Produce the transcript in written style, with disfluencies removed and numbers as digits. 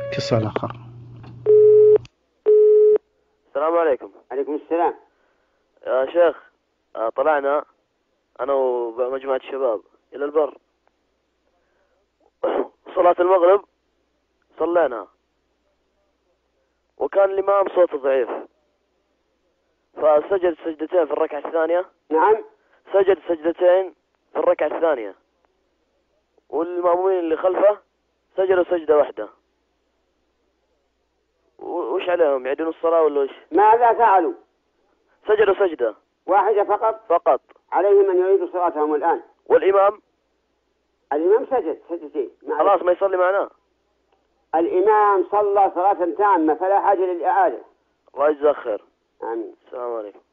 اتصال آخر. السلام عليكم. عليكم السلام. يا شيخ، طلعنا أنا ومجموعة الشباب إلى البر. صلاة المغرب صلينا، وكان الإمام صوته ضعيف، فسجد سجدتين في الركعة الثانية. نعم. سجد سجدتين في الركعة الثانية، والمأمومين اللي خلفه سجدوا سجدة واحدة. وش عليهم، يعيدون الصلاة ولا وش؟ ماذا فعلوا؟ سجدوا سجدة واحدة فقط. عليهم أن يعيدوا صلاتهم الآن. والإمام الإمام سجد سجدتين. خلاص ما يصلي معنا. الإمام صلى صلاة تامة فلا حاجة للإعادة. الله يجزاه خير. آمين. السلام عليكم.